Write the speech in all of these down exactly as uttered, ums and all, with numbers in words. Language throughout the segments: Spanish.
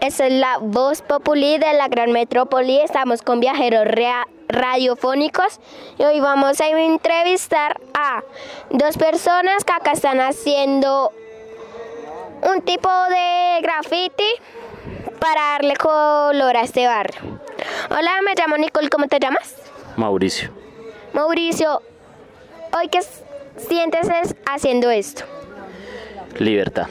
Esta es la Voz Populi de la Gran Metrópoli. Estamos con viajeros rea- radiofónicos y hoy vamos a entrevistar a dos personas que acá están haciendo un tipo de graffiti para darle color a este barrio. Hola, me llamo Nicole, ¿cómo te llamas? Mauricio. Mauricio, ¿hoy qué sientes es haciendo esto? Libertad.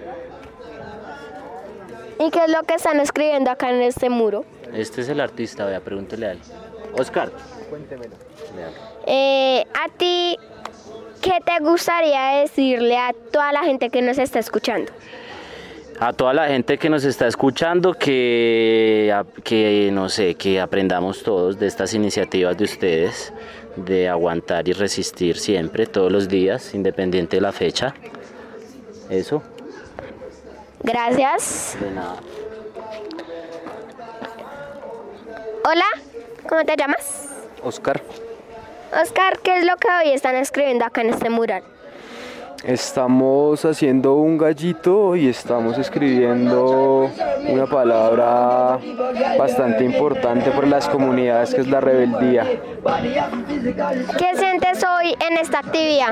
¿Y qué es lo que están escribiendo acá en este muro? Este es el artista, vea, pregúntele a él. Oscar. Cuéntemelo. Eh, ¿A ti qué te gustaría decirle a toda la gente que nos está escuchando? A toda la gente que nos está escuchando, que, que no sé, que aprendamos todos de estas iniciativas de ustedes, de aguantar y resistir siempre, todos los días, independiente de la fecha. Eso. Gracias. De nada. Hola, ¿cómo te llamas? Oscar, Oscar, ¿qué es lo que hoy están escribiendo acá en este mural? estamos haciendo un gallito y estamos escribiendo una palabra bastante importante para las comunidades, que es la rebeldía. ¿Qué sientes hoy en esta actividad?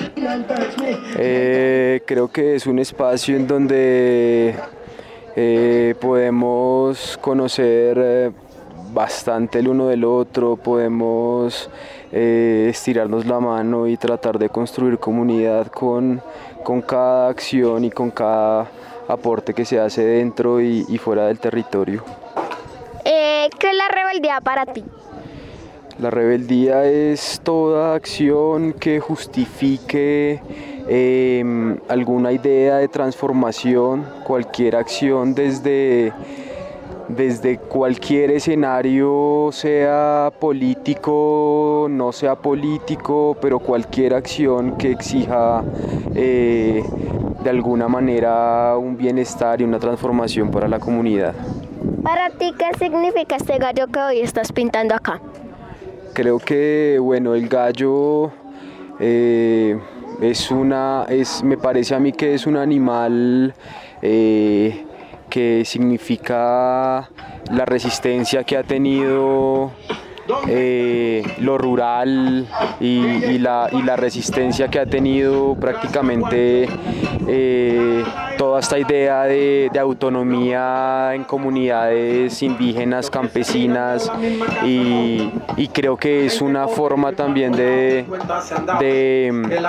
Eh, creo que es un espacio en donde eh, podemos conocer eh, bastante el uno del otro, podemos eh, estirarnos la mano y tratar de construir comunidad con, con cada acción y con cada aporte que se hace dentro y, y fuera del territorio. Eh, ¿Qué es la rebeldía para ti? La rebeldía es toda acción que justifique eh, alguna idea de transformación, cualquier acción desde, desde cualquier escenario, sea político, no sea político, pero cualquier acción que exija eh, de alguna manera un bienestar y una transformación para la comunidad. Para ti, ¿qué significa este gallo que hoy estás pintando acá? Creo que, bueno, el gallo eh, es una, es, me parece a mí que es un animal eh, que significa la resistencia que ha tenido eh, lo rural y, y, la, y la resistencia que ha tenido prácticamente eh, toda esta idea de, de autonomía en comunidades indígenas, campesinas, y, y creo que es una forma también de, de,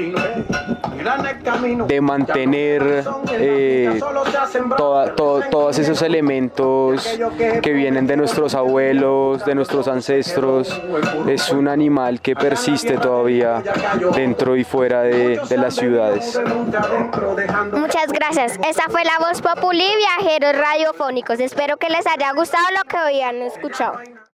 de mantener eh, toda, to, todos esos elementos que vienen de nuestros abuelos, de nuestros ancestros. Es un animal que persiste todavía dentro y fuera de, de las ciudades. Muchas gracias. Esta fue la Voz Populi, viajeros radiofónicos. Espero que les haya gustado lo que hoy han escuchado.